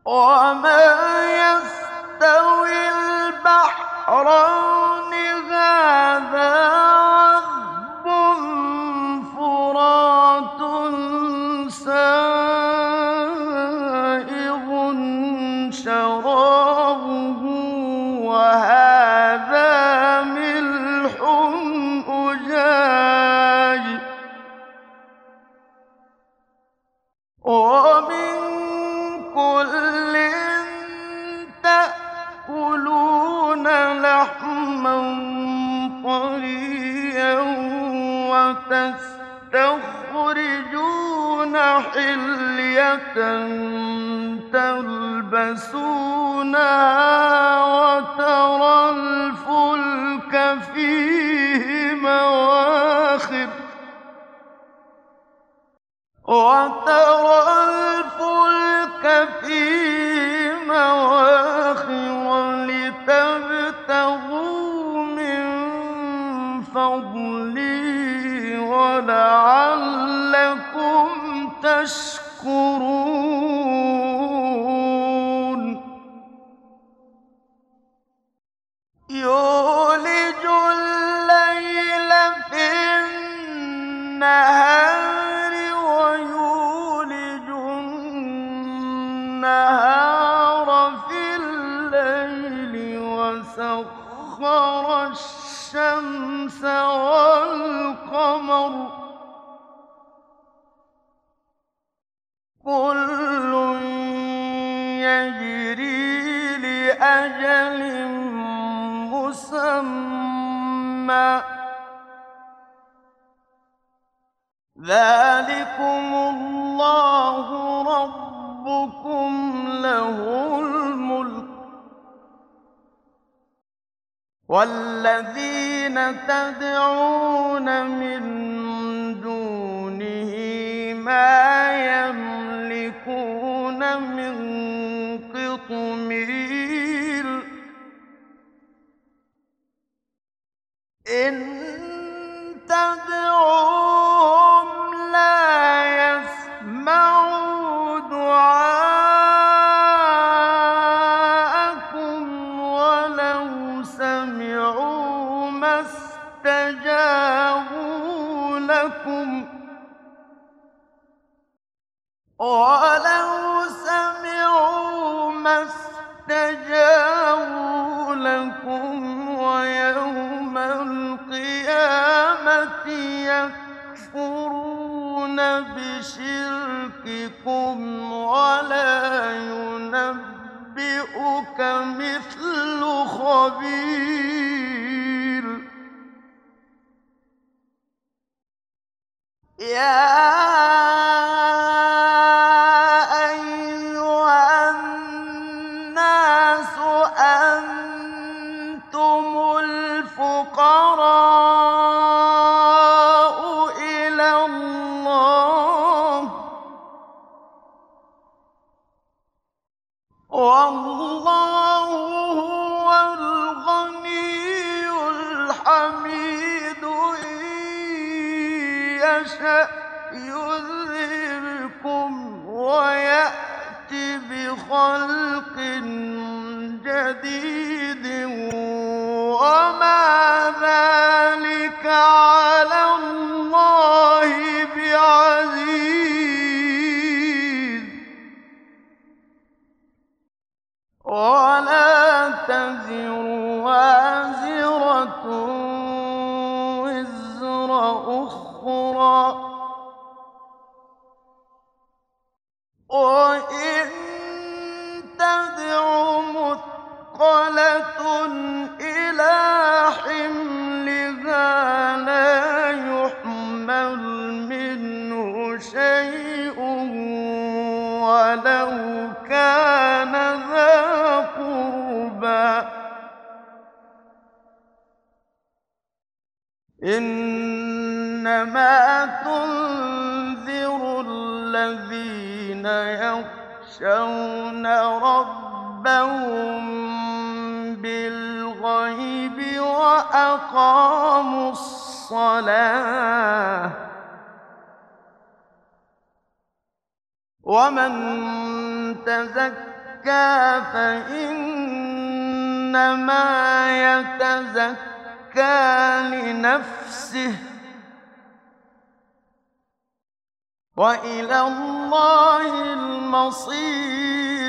وما يستوي البحرين هذا عذب فرات سائغ شرابه وهذا ملح أجاج ومن كل تأكلون لحما طريا وتستخرجون حلية تلبسونها وترى الفلك فيه مواخر لتبتغوا من فضله ولعلكم تشكرون يولج الليل في النهار ويولج النهار في الليل وسخر الشمس والقمر كل يجري لأجل مسمى ذلكم الله ربكم له الملك والذين تدعون من دونه ما يملكون من قطمير إن تدعوهم لا يسمعوا دعاءكم ولو سمعوا ما استجابوا لكم ويوم القيامة يكفرون بشرككم ولا ينبئك مثل خبير يا أيها الناس أنتم الفقراء إلى الله والله هو الغني الحميد إن يشأ يذهبكم ويأت بخلق جديد وما ذلك على الله بعزيز ولا تزر وازرة وزر أخرى وإن تدع مثقلة إلى حملها لا يحمل منه شيء ولو كان ذا قربى إنما تنذر الذين يخشون ربهم بالغيب وأقاموا الصلاة ومن تزكى فإنما يتزكى لنفسه وإلى الله المصير